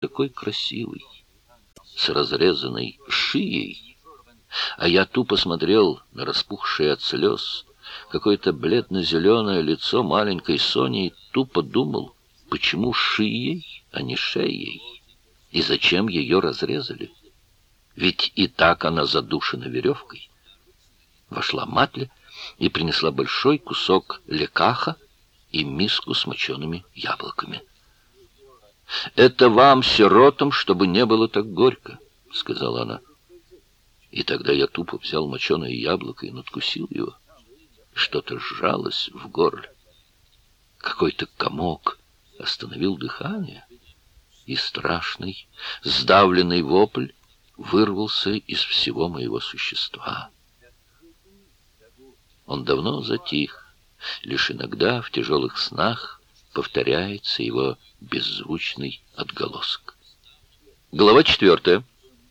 такой красивый, с разрезанной шеей, а я тупо смотрел на распухшее от слез какое-то бледно-зеленое лицо маленькой Сони и тупо думал, почему шеей, а не шеей, и зачем ее разрезали. Ведь и так она задушена веревкой. Вошла Матля и принесла большой кусок лекаха и миску с мочеными яблоками. «Это вам, сиротам, чтобы не было так горько», — сказала она. И тогда я тупо взял моченое яблоко и надкусил его. Что-то сжалось в горле. Какой-то комок остановил дыхание, и страшный, сдавленный вопль вырвался из всего моего существа. Он давно затих, лишь иногда в тяжелых снах повторяется его беззвучный отголосок. Глава 4.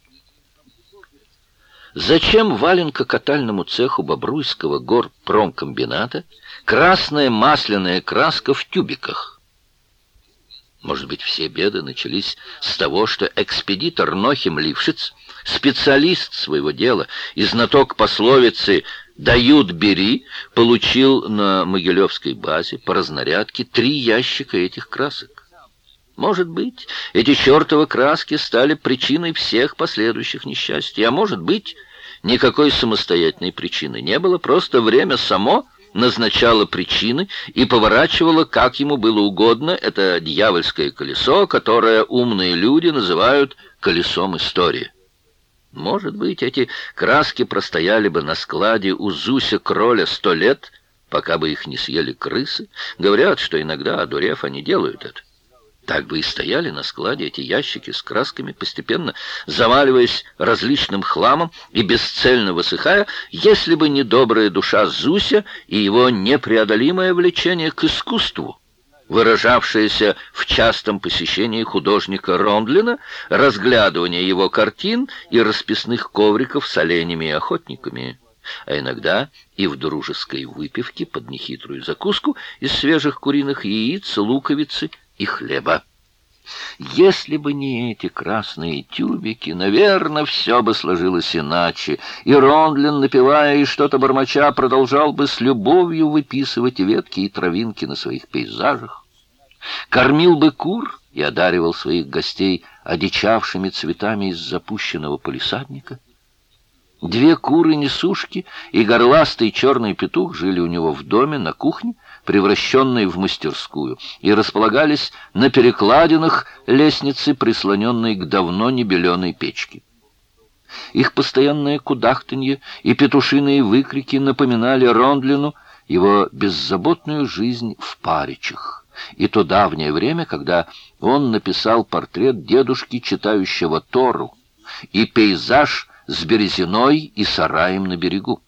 Зачем валенко-катальному цеху Бобруйского горпромкомбината красная масляная краска в тюбиках? Может быть, все беды начались с того, что экспедитор Нохим Лившиц, специалист своего дела и знаток пословицы «дают, бери», получил на Могилевской базе по разнарядке 3 ящика этих красок. Может быть, эти чертовы краски стали причиной всех последующих несчастий, а может быть, никакой самостоятельной причины не было, просто время само назначало причины и поворачивало, как ему было угодно, это дьявольское колесо, которое умные люди называют колесом истории. Может быть, эти краски простояли бы на складе у Зуся-кроля 100 лет, пока бы их не съели крысы. Говорят, что иногда, одурев, они делают это. Так бы и стояли на складе эти ящики с красками, постепенно заваливаясь различным хламом и бесцельно высыхая, если бы не добрая душа Зуся и его непреодолимое влечение к искусству, выражавшееся в частом посещении художника Рондлина, разглядывание его картин и расписных ковриков с оленями и охотниками, а иногда и в дружеской выпивке под нехитрую закуску из свежих куриных яиц, луковицы и хлеба. Если бы не эти красные тюбики, наверное, все бы сложилось иначе, и Рондлин, напевая и что-то бормоча, продолжал бы с любовью выписывать ветки и травинки на своих пейзажах, кормил бы кур и одаривал своих гостей одичавшими цветами из запущенного палисадника. 2 куры-несушки и горластый черный петух жили у него в доме на кухне, превращенной в мастерскую, и располагались на перекладинах лестницы, прислоненной к давно небеленой печке. Их постоянное кудахтанье и петушиные выкрики напоминали Рондлину его беззаботную жизнь в Паричах и то давнее время, когда он написал портрет дедушки, читающего Тору, и пейзаж с березиной и сараем на берегу.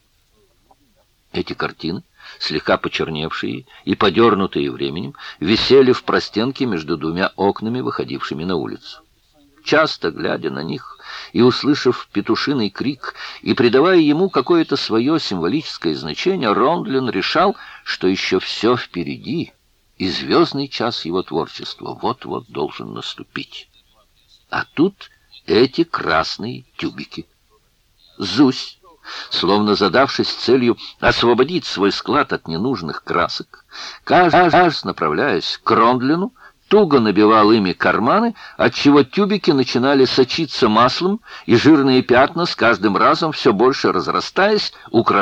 Эти картины, слегка почерневшие и подернутые временем, висели в простенке между 2 окнами, выходившими на улицу. Часто, глядя на них и услышав петушиный крик, и придавая ему какое-то свое символическое значение, Рондлин решал, что еще все впереди, и звездный час его творчества вот-вот должен наступить. А тут эти красные тюбики. Зусь, словно задавшись целью освободить свой склад от ненужных красок, каждый раз, направляясь к Рондлину, туго набивал ими карманы, отчего тюбики начинали сочиться маслом, и жирные пятна с каждым разом все больше разрастаясь,